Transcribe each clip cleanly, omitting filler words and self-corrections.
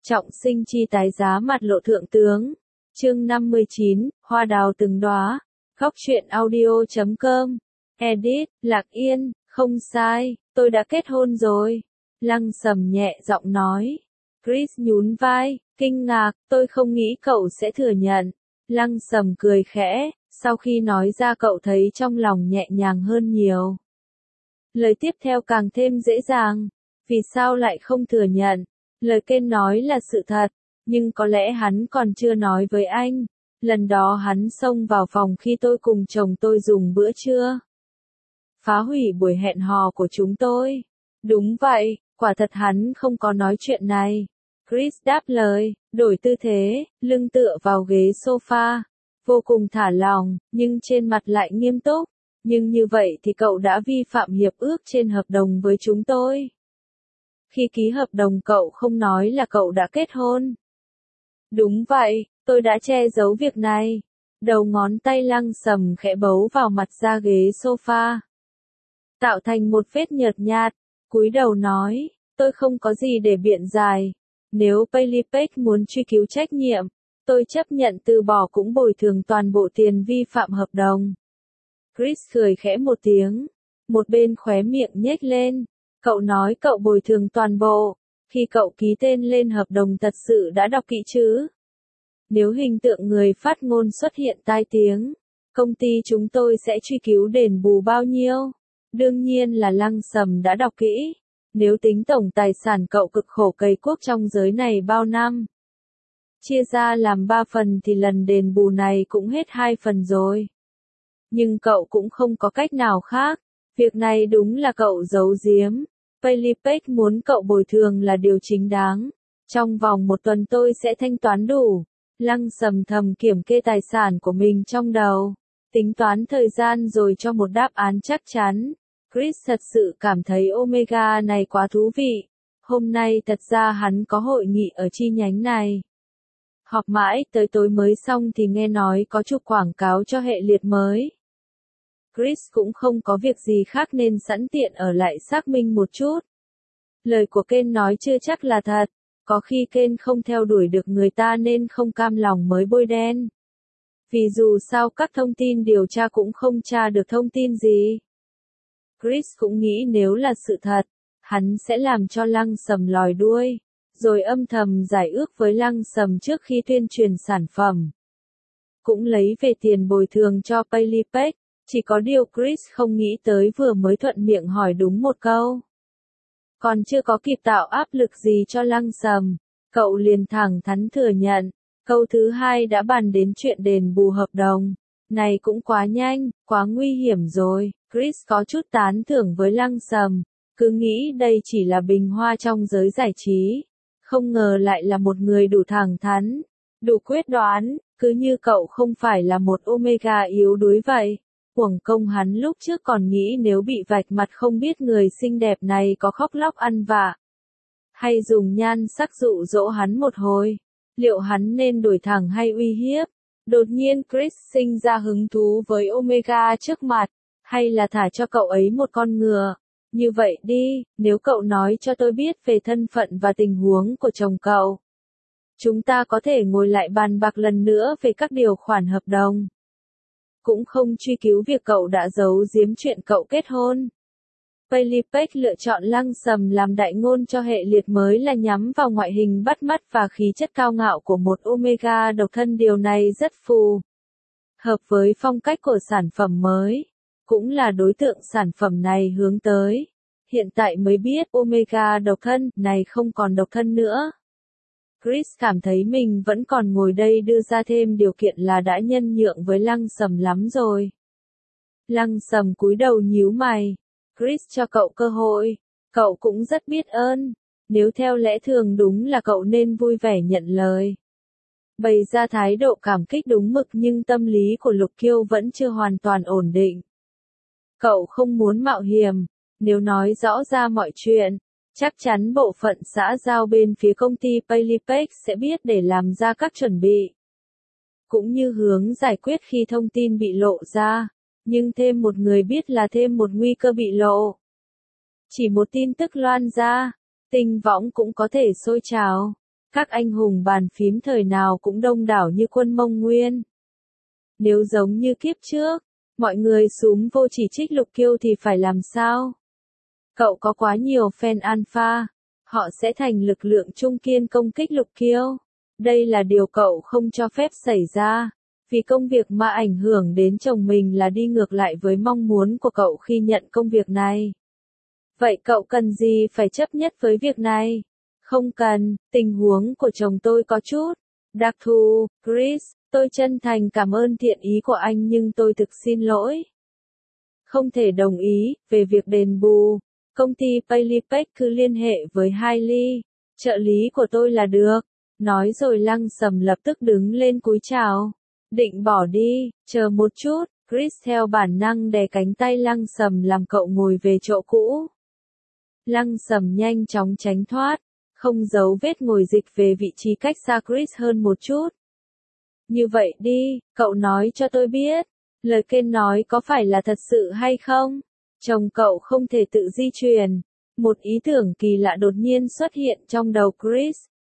Trọng sinh chi tái giá mặt lộ thượng tướng. Chương 59, hoa đào từng đóa. Góc truyện audio.com. Edit, Lạc Yên, không sai, tôi đã kết hôn rồi. Lăng Sầm nhẹ giọng nói. Chris nhún vai, kinh ngạc, tôi không nghĩ cậu sẽ thừa nhận. Lăng Sầm cười khẽ, sau khi nói ra cậu thấy trong lòng nhẹ nhàng hơn nhiều. Lời tiếp theo càng thêm dễ dàng. Vì sao lại không thừa nhận? Lời Ken nói là sự thật, nhưng có lẽ hắn còn chưa nói với anh. Lần đó hắn xông vào phòng khi tôi cùng chồng tôi dùng bữa trưa. Phá hủy buổi hẹn hò của chúng tôi. Đúng vậy, quả thật hắn không có nói chuyện này. Chris đáp lời, đổi tư thế, lưng tựa vào ghế sofa. Vô cùng thả lỏng, nhưng trên mặt lại nghiêm túc. Nhưng như vậy thì cậu đã vi phạm hiệp ước trên hợp đồng với chúng tôi. Khi ký hợp đồng cậu không nói là cậu đã kết hôn. Đúng vậy, tôi đã che giấu việc này. Đầu ngón tay Lăng Sầm khẽ bấu vào mặt da ghế sofa. Tạo thành một vết nhợt nhạt, cúi đầu nói, tôi không có gì để biện giải. Nếu Palipec muốn truy cứu trách nhiệm, tôi chấp nhận từ bỏ cũng bồi thường toàn bộ tiền vi phạm hợp đồng. Chris cười khẽ một tiếng, một bên khóe miệng nhếch lên. Cậu nói cậu bồi thường toàn bộ, khi cậu ký tên lên hợp đồng thật sự đã đọc kỹ chứ? Nếu hình tượng người phát ngôn xuất hiện tai tiếng, công ty chúng tôi sẽ truy cứu đền bù bao nhiêu? Đương nhiên là Lăng Sầm đã đọc kỹ. Nếu tính tổng tài sản cậu cực khổ cày cuốc trong giới này bao năm, chia ra làm 3 phần thì lần đền bù này cũng hết 2 phần rồi. Nhưng cậu cũng không có cách nào khác. Việc này đúng là cậu giấu giếm. Palipec muốn cậu bồi thường là điều chính đáng. Trong vòng 1 tuần tôi sẽ thanh toán đủ. Lăng Sầm thầm kiểm kê tài sản của mình trong đầu. Tính toán thời gian rồi cho một đáp án chắc chắn. Chris thật sự cảm thấy Omega này quá thú vị. Hôm nay thật ra hắn có hội nghị ở chi nhánh này. Họp mãi tới tối mới xong thì nghe nói có chụp quảng cáo cho hệ liệt mới. Chris cũng không có việc gì khác nên sẵn tiện ở lại xác minh một chút. Lời của Ken nói chưa chắc là thật, có khi Ken không theo đuổi được người ta nên không cam lòng mới bôi đen. Vì dù sao các thông tin điều tra cũng không tra được thông tin gì. Chris cũng nghĩ nếu là sự thật, hắn sẽ làm cho Lăng Sầm lòi đuôi, rồi âm thầm giải ước với Lăng Sầm trước khi tuyên truyền sản phẩm. Cũng lấy về tiền bồi thường cho Palipec. Chỉ có điều Chris không nghĩ tới vừa mới thuận miệng hỏi đúng một câu. Còn chưa có kịp tạo áp lực gì cho Lăng Sầm, cậu liền thẳng thắn thừa nhận. Câu thứ hai đã bàn đến chuyện đền bù hợp đồng. Này cũng quá nhanh, quá nguy hiểm rồi. Chris có chút tán thưởng với Lăng Sầm. Cứ nghĩ đây chỉ là bình hoa trong giới giải trí. Không ngờ lại là một người đủ thẳng thắn, đủ quyết đoán, cứ như cậu không phải là một Omega yếu đuối vậy. Uổng công hắn lúc trước còn nghĩ nếu bị vạch mặt không biết người xinh đẹp này có khóc lóc ăn vạ, hay dùng nhan sắc dụ dỗ hắn một hồi. Liệu hắn nên đuổi thẳng hay uy hiếp? Đột nhiên Chris sinh ra hứng thú với Omega trước mặt, hay là thả cho cậu ấy một con ngựa. Như vậy đi, nếu cậu nói cho tôi biết về thân phận và tình huống của chồng cậu, chúng ta có thể ngồi lại bàn bạc lần nữa về các điều khoản hợp đồng. Cũng không truy cứu việc cậu đã giấu giếm chuyện cậu kết hôn. Palipec lựa chọn Lăng Sầm làm đại ngôn cho hệ liệt mới là nhắm vào ngoại hình bắt mắt và khí chất cao ngạo của một Omega độc thân. Điều này rất phù hợp với phong cách của sản phẩm mới, cũng là đối tượng sản phẩm này hướng tới. Hiện tại mới biết Omega độc thân này không còn độc thân nữa. Chris cảm thấy mình vẫn còn ngồi đây đưa ra thêm điều kiện là đã nhân nhượng với Lăng Sầm lắm rồi. Lăng Sầm cúi đầu nhíu mày. Chris cho cậu cơ hội, cậu cũng rất biết ơn. Nếu theo lẽ thường đúng là cậu nên vui vẻ nhận lời. Bày ra thái độ cảm kích đúng mực, nhưng tâm lý của Lục Kiêu vẫn chưa hoàn toàn ổn định. Cậu không muốn mạo hiểm. Nếu nói rõ ra mọi chuyện, chắc chắn bộ phận xã giao bên phía công ty Palipec sẽ biết để làm ra các chuẩn bị, cũng như hướng giải quyết khi thông tin bị lộ ra. Nhưng thêm một người biết là thêm một nguy cơ bị lộ. Chỉ một tin tức loan ra, tinh võng cũng có thể sôi trào. Các anh hùng bàn phím thời nào cũng đông đảo như quân Mông Nguyên. Nếu giống như kiếp trước, mọi người súm vô chỉ trích Lục Kiêu thì phải làm sao? Cậu có quá nhiều fan alpha, họ sẽ thành lực lượng trung kiên công kích Lục Kiêu. Đây là điều cậu không cho phép xảy ra, vì công việc mà ảnh hưởng đến chồng mình là đi ngược lại với mong muốn của cậu khi nhận công việc này. Vậy cậu cần gì phải chấp nhất với việc này? Không cần, tình huống của chồng tôi có chút đặc thù, Chris, tôi chân thành cảm ơn thiện ý của anh nhưng tôi thực xin lỗi. Không thể đồng ý, về việc đền bù, công ty Palipec cứ liên hệ với Hailey, trợ lý của tôi là được. Nói rồi Lăng Sầm lập tức đứng lên cúi chào. Định bỏ đi, chờ một chút, Chris theo bản năng đè cánh tay Lăng Sầm làm cậu ngồi về chỗ cũ. Lăng Sầm nhanh chóng tránh thoát, không giấu vết ngồi dịch về vị trí cách xa Chris hơn một chút. Như vậy đi, cậu nói cho tôi biết, lời Ken nói có phải là thật sự hay không? Chồng cậu không thể tự di chuyển. Một ý tưởng kỳ lạ đột nhiên xuất hiện trong đầu Chris.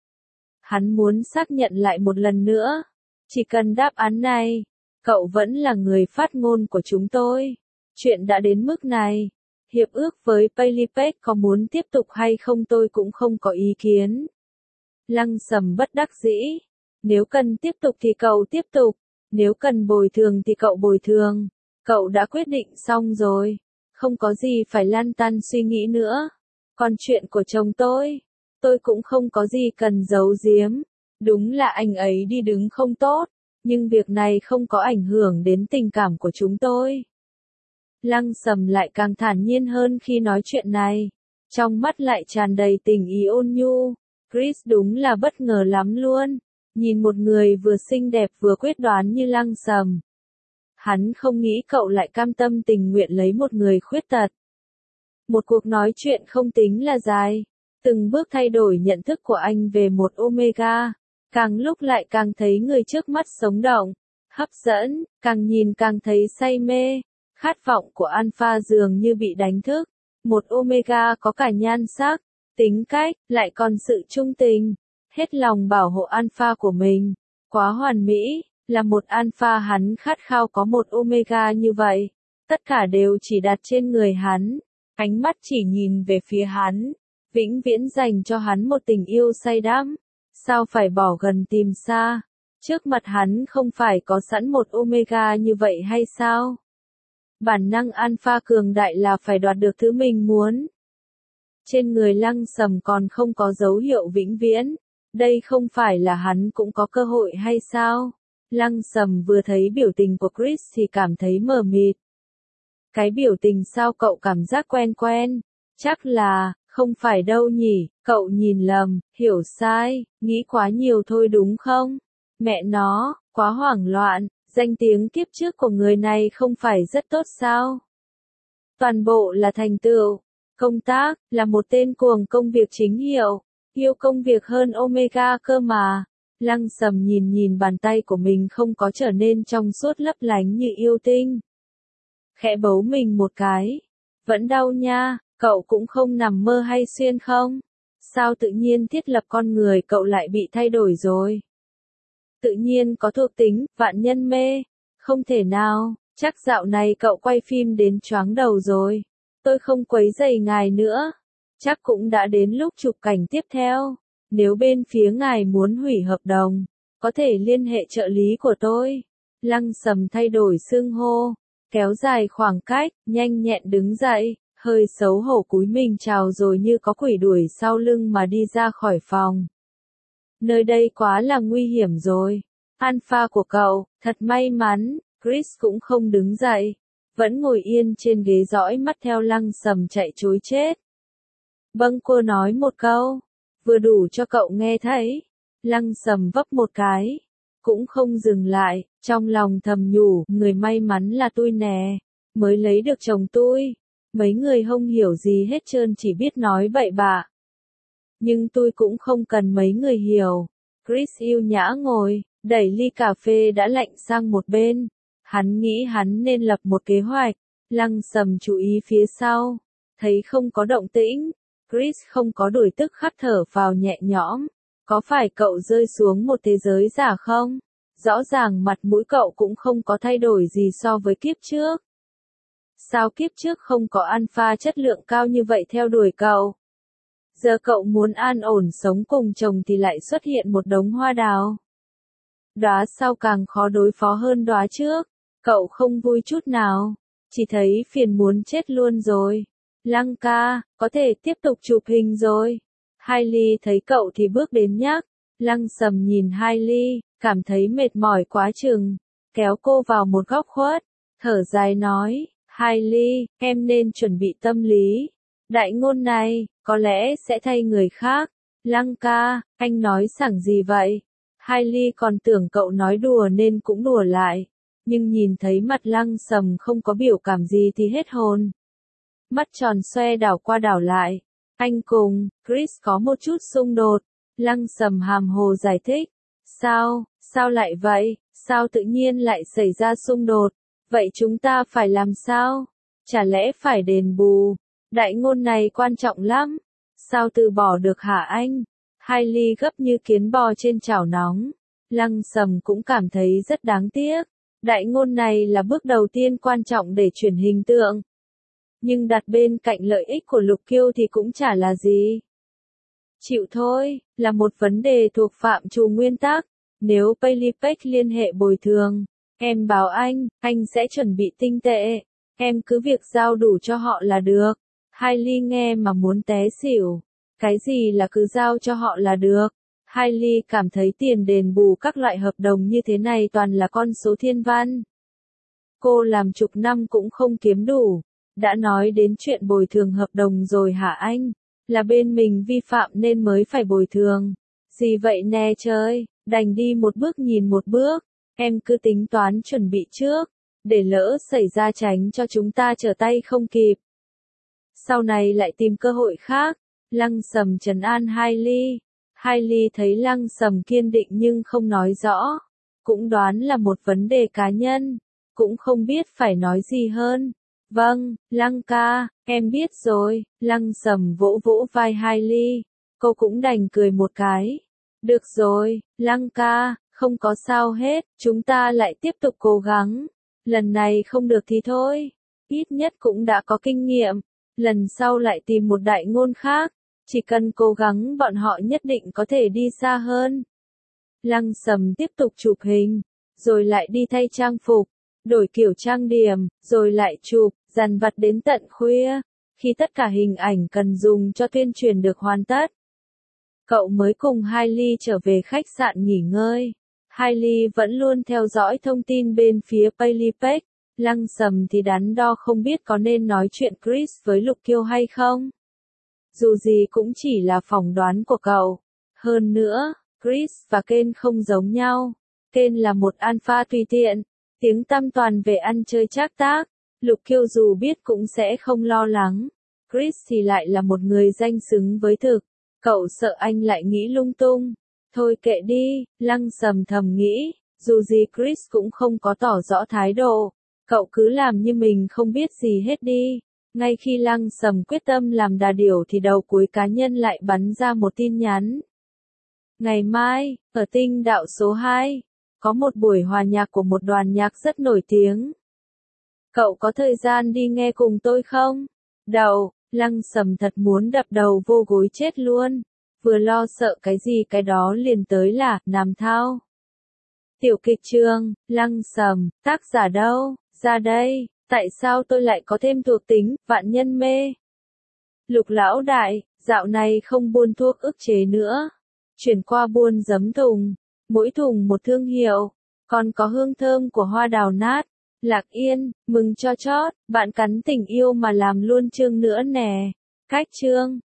Hắn muốn xác nhận lại một lần nữa. Chỉ cần đáp án này, cậu vẫn là người phát ngôn của chúng tôi. Chuyện đã đến mức này. Hiệp ước với Palipec có muốn tiếp tục hay không tôi cũng không có ý kiến. Lăng Sầm bất đắc dĩ. Nếu cần tiếp tục thì cậu tiếp tục. Nếu cần bồi thường thì cậu bồi thường. Cậu đã quyết định xong rồi. Không có gì phải lăn tăn suy nghĩ nữa. Còn chuyện của chồng tôi cũng không có gì cần giấu giếm. Đúng là anh ấy đi đứng không tốt, nhưng việc này không có ảnh hưởng đến tình cảm của chúng tôi. Lăng Sầm lại càng thản nhiên hơn khi nói chuyện này. Trong mắt lại tràn đầy tình ý ôn nhu. Chris đúng là bất ngờ lắm luôn. Nhìn một người vừa xinh đẹp vừa quyết đoán như Lăng Sầm. Hắn không nghĩ cậu lại cam tâm tình nguyện lấy một người khuyết tật. Một cuộc nói chuyện không tính là dài. Từng bước thay đổi nhận thức của anh về một Omega. Càng lúc lại càng thấy người trước mắt sống động, hấp dẫn, càng nhìn càng thấy say mê. Khát vọng của Alpha dường như bị đánh thức. Một Omega có cả nhan sắc, tính cách, lại còn sự trung tình. Hết lòng bảo hộ Alpha của mình. Quá hoàn mỹ, là một Alpha hắn khát khao có một Omega như vậy. Tất cả đều chỉ đặt trên người hắn. Ánh mắt chỉ nhìn về phía hắn. Vĩnh viễn dành cho hắn một tình yêu say đắm. Sao phải bỏ gần tìm xa? Trước mặt hắn không phải có sẵn một Omega như vậy hay sao? Bản năng Alpha cường đại là phải đoạt được thứ mình muốn. Trên người Lăng Sầm còn không có dấu hiệu vĩnh viễn. Đây không phải là hắn cũng có cơ hội hay sao? Lăng Sầm vừa thấy biểu tình của Chris thì cảm thấy mờ mịt. Cái biểu tình sao cậu cảm giác quen quen? Chắc là, không phải đâu nhỉ, cậu nhìn lầm, hiểu sai, nghĩ quá nhiều thôi đúng không? Mẹ nó, quá hoảng loạn, danh tiếng kiếp trước của người này không phải rất tốt sao? Toàn bộ là thành tựu, công tác, là một tên cuồng công việc chính hiệu, yêu công việc hơn Omega cơ mà. Lăng Sầm nhìn bàn tay của mình không có trở nên trong suốt lấp lánh như yêu tinh. Khẽ bấu mình một cái. Vẫn đau nha, cậu cũng không nằm mơ hay xuyên không? Sao tự nhiên thiết lập con người cậu lại bị thay đổi rồi? Tự nhiên có thuộc tính, vạn nhân mê. Không thể nào, chắc dạo này cậu quay phim đến choáng đầu rồi. Tôi không quấy rầy ngài nữa. Chắc cũng đã đến lúc chụp cảnh tiếp theo. Nếu bên phía ngài muốn hủy hợp đồng, có thể liên hệ trợ lý của tôi. Lăng Sầm thay đổi xưng hô, kéo dài khoảng cách, nhanh nhẹn đứng dậy, hơi xấu hổ cúi mình chào rồi như có quỷ đuổi sau lưng mà đi ra khỏi phòng. Nơi đây quá là nguy hiểm rồi. Alpha của cậu, thật may mắn. Chris cũng không đứng dậy, vẫn ngồi yên trên ghế dõi mắt theo Lăng Sầm chạy trối chết. Bâng cô nói một câu, vừa đủ cho cậu nghe thấy. Lăng Sầm vấp một cái, cũng không dừng lại, trong lòng thầm nhủ, người may mắn là tôi nè, mới lấy được chồng tôi. Mấy người không hiểu gì hết trơn chỉ biết nói bậy bạ. Nhưng tôi cũng không cần mấy người hiểu. Chris yêu nhã ngồi, đẩy ly cà phê đã lạnh sang một bên. Hắn nghĩ hắn nên lập một kế hoạch. Lăng Sầm chú ý phía sau, thấy không có động tĩnh. Chris không có đuổi tức khắc thở vào nhẹ nhõm. Có phải cậu rơi xuống một thế giới giả không? Rõ ràng mặt mũi cậu cũng không có thay đổi gì so với kiếp trước. Sao kiếp trước không có alpha chất lượng cao như vậy theo đuổi cậu? Giờ cậu muốn an ổn sống cùng chồng thì lại xuất hiện một đống hoa đào. Đóa sau càng khó đối phó hơn đóa trước. Cậu không vui chút nào. Chỉ thấy phiền muốn chết luôn rồi. Lăng ca, có thể tiếp tục chụp hình rồi. Hailey thấy cậu thì bước đến nhắc. Lăng Sầm nhìn Hailey, cảm thấy mệt mỏi quá chừng. Kéo cô vào một góc khuất. Thở dài nói, Hailey, em nên chuẩn bị tâm lý. Đại ngôn này, có lẽ sẽ thay người khác. Lăng ca, anh nói sảng gì vậy? Hailey còn tưởng cậu nói đùa nên cũng đùa lại. Nhưng nhìn thấy mặt Lăng Sầm không có biểu cảm gì thì hết hồn. Mắt tròn xoe đảo qua đảo lại. Anh cùng Chris có một chút xung đột. Lăng Sầm hàm hồ giải thích. Sao lại vậy? Sao tự nhiên lại xảy ra xung đột? Vậy chúng ta phải làm sao? Chả lẽ phải đền bù? Đại ngôn này quan trọng lắm. Sao từ bỏ được hả anh? Hailey gấp như kiến bò trên chảo nóng. Lăng Sầm cũng cảm thấy rất đáng tiếc. Đại ngôn này là bước đầu tiên quan trọng để chuyển hình tượng. Nhưng đặt bên cạnh lợi ích của Lục Kiêu thì cũng chả là gì. Chịu thôi, là một vấn đề thuộc phạm trù nguyên tắc. Nếu Palipec liên hệ bồi thường, em báo anh sẽ chuẩn bị tinh tệ. Em cứ việc giao đủ cho họ là được. Hailey nghe mà muốn té xỉu. Cái gì là cứ giao cho họ là được? Hailey cảm thấy tiền đền bù các loại hợp đồng như thế này toàn là con số thiên văn. Cô làm chục năm cũng không kiếm đủ. Đã nói đến chuyện bồi thường hợp đồng rồi hả anh? Là bên mình vi phạm nên mới phải bồi thường. Gì vậy nè trời, đành đi một bước nhìn một bước. Em cứ tính toán chuẩn bị trước, để lỡ xảy ra tránh cho chúng ta trở tay không kịp. Sau này lại tìm cơ hội khác. Lăng Sầm trấn an Hailey. Hailey thấy Lăng Sầm kiên định nhưng không nói rõ. Cũng đoán là một vấn đề cá nhân. Cũng không biết phải nói gì hơn. Vâng, Lăng ca, em biết rồi. Lăng Sầm vỗ vỗ vai Hailey. Cô cũng đành cười một cái. Được rồi, Lăng ca, không có sao hết. Chúng ta lại tiếp tục cố gắng. Lần này không được thì thôi. Ít nhất cũng đã có kinh nghiệm. Lần sau lại tìm một đại ngôn khác. Chỉ cần cố gắng bọn họ nhất định có thể đi xa hơn. Lăng Sầm tiếp tục chụp hình. Rồi lại đi thay trang phục. Đổi kiểu trang điểm. Rồi lại chụp, dằn vặt đến tận khuya. Khi tất cả hình ảnh cần dùng cho tuyên truyền được hoàn tất. Cậu mới cùng Hailey trở về khách sạn nghỉ ngơi. Hailey vẫn luôn theo dõi thông tin bên phía Palipec. Lăng Sầm thì đắn đo không biết có nên nói chuyện Chris với Lục Kiêu hay không. Dù gì cũng chỉ là phỏng đoán của cậu. Hơn nữa, Chris và Ken không giống nhau. Ken là một alpha tùy tiện. Tiếng tăm toàn về ăn chơi trác tác. Lục Kiêu dù biết cũng sẽ không lo lắng. Chris thì lại là một người danh xứng với thực. Cậu sợ anh lại nghĩ lung tung. Thôi kệ đi, Lăng Sầm thầm nghĩ. Dù gì Chris cũng không có tỏ rõ thái độ. Cậu cứ làm như mình không biết gì hết đi. Ngay khi Lăng Sầm quyết tâm làm đà điểu thì đầu cuối cá nhân lại bắn ra một tin nhắn. Ngày mai, ở tinh đạo số 2, có một buổi hòa nhạc của một đoàn nhạc rất nổi tiếng. Cậu có thời gian đi nghe cùng tôi không? Đầu, Lăng Sầm thật muốn đập đầu vô gối chết luôn. Vừa lo sợ cái gì cái đó liền tới là, Nam Thao. Tiểu kịch trường, Lăng Sầm, tác giả đâu, ra đây, tại sao tôi lại có thêm thuộc tính, vạn nhân mê. Lục lão đại, dạo này không buôn thuốc ức chế nữa. Chuyển qua buôn giấm thùng, mỗi thùng một thương hiệu, còn có hương thơm của hoa đào nát. Lạc Yên, mừng cho chót, bạn cắn tình yêu mà làm luôn chương nữa nè. Cách chương